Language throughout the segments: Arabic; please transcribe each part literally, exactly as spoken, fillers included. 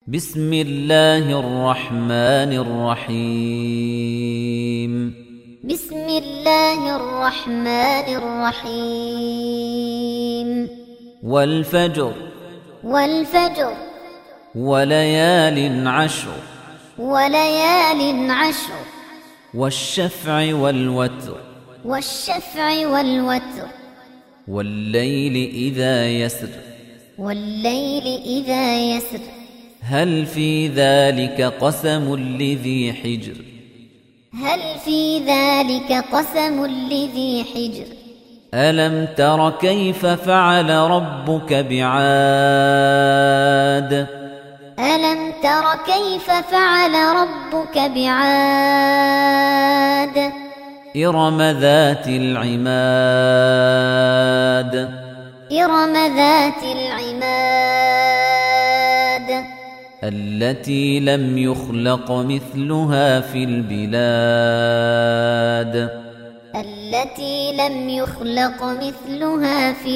بسم الله الرحمن الرحيم بسم الله الرحمن الرحيم والفجر والفجر وليال عشر وليال عشر والشفع والوتر والشفع والوتر والليل إذا يسر والليل إذا يسر هل في ذلك قسم لذي حجر هل في ذلك قسم لذي حجر ألم تر كيف فعل ربك بعاد ألم تر كيف فعل ربك بعاد إرم ذات العماد إرم ذات العماد التي لم يخلق مثلها في البلاد التي لم يخلق مثلها في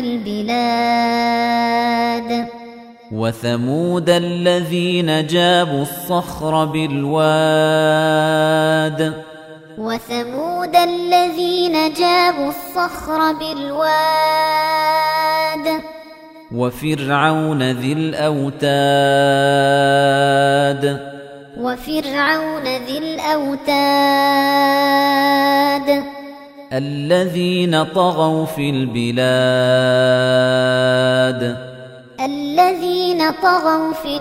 البلاد وثمود الذين جابوا الصخر بالواد وثمود الذين جابوا الصخر بالواد وفرعون ذي الأوتاد وفرعون ذي الأوتاد الذين طغوا في البلاد الذين طغوا في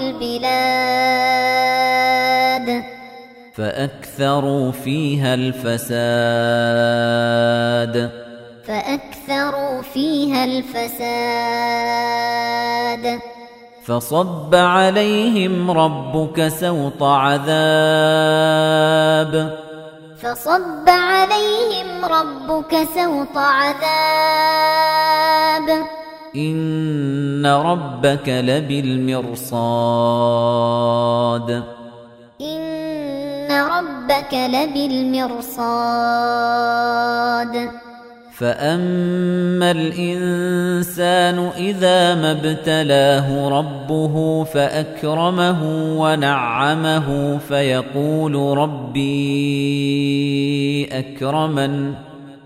البلاد فأكثروا فيها الفساد فأكثروا فيها الفساد فصب عليهم ربك سوط عذاب فصب عليهم ربك سوط عذاب إن ربك لبالمرصاد إن ربك لبالمرصاد فأما الإنسان إذا ما ابتلاه ربه فأكرمه ونعمه فيقول ربي أكرمن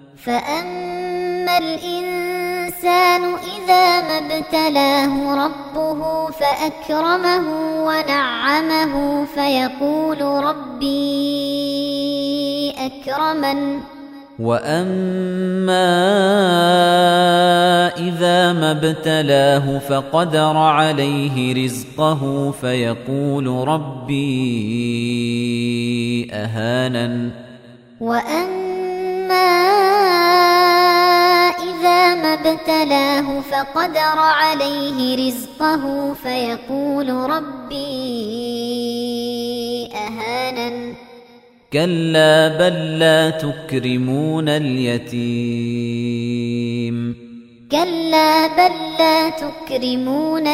فأما الإنسان إذا ما ابتلاه ربه فأكرمه ونعمه فيقول ربي أكرمن وأما إذا ما ابتلاه فقدر عليه رزقه فيقول ربي أهانن وأما إذا ما ابتلاه فقدر عليه رزقه فيقول ربي أهانن كلا بل لا تكرمون اليتيم كلا بل لا تكرمون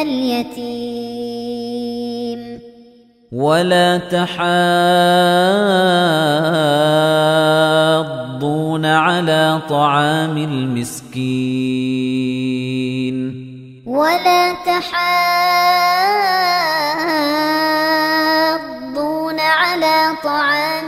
اليتيم ولا تحاضون على طعام المسكين ولا تحاضون على طعام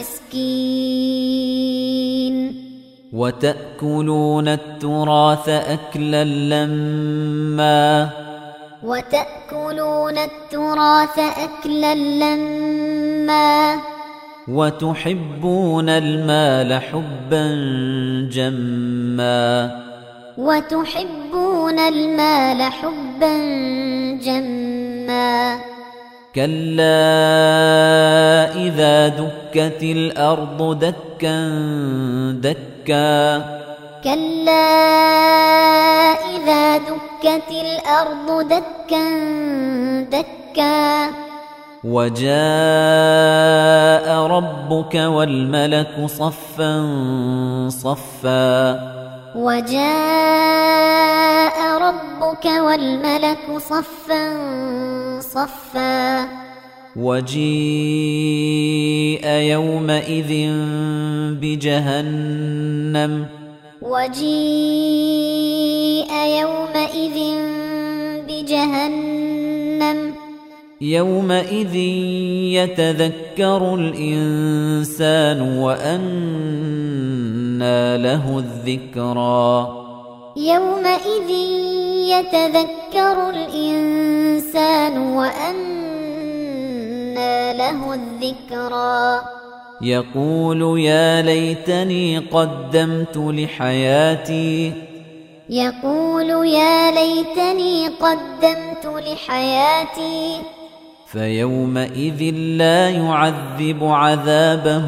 المسكين وتأكلون التراث أكلا لما وتأكلون التراث أكلا لما وتحبون المال حبا جما وتحبون المال حبا جما كلا إذا دكت الأرض دكا دكا كلا إذا دكت الأرض دكا دكا وجاء ربك والملك صفا صفا وجاء ربك والملك صفا صفا وجيء يومئذ بجهنم وجيء يومئذ بجهنم يومئذ يتذكر الإنسان وأنى له الذكرى يومئذ يتذكر الإنسان وأنى له الذكرى يقول يا ليتني قدمت لحياتي يقول يا ليتني قدمت لحياتي فيومئذ لا يعذب عذابه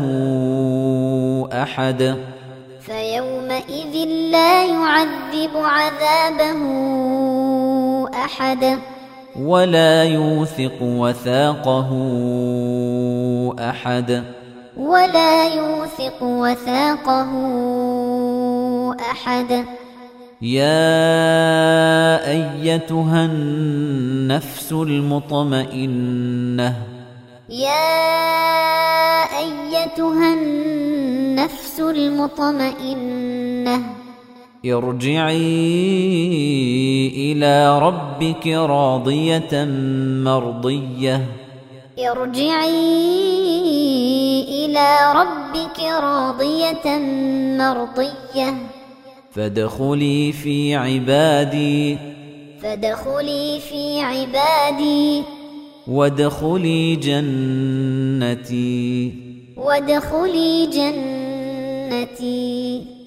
أحد فيومئذ لا يعذب عذابه أحد ولا يوثق وثاقه أحد ولا يوثق وثاقه أحد يا أيتها النفس المطمئنة يا أيتها النفس المطمئنة ارجعي إلى ربك راضية مرضية ارجعي إلى ربك راضية مرضية فادخلي في عبادي فادخلي في عبادي وادخلي جنتي وادخلي جنتي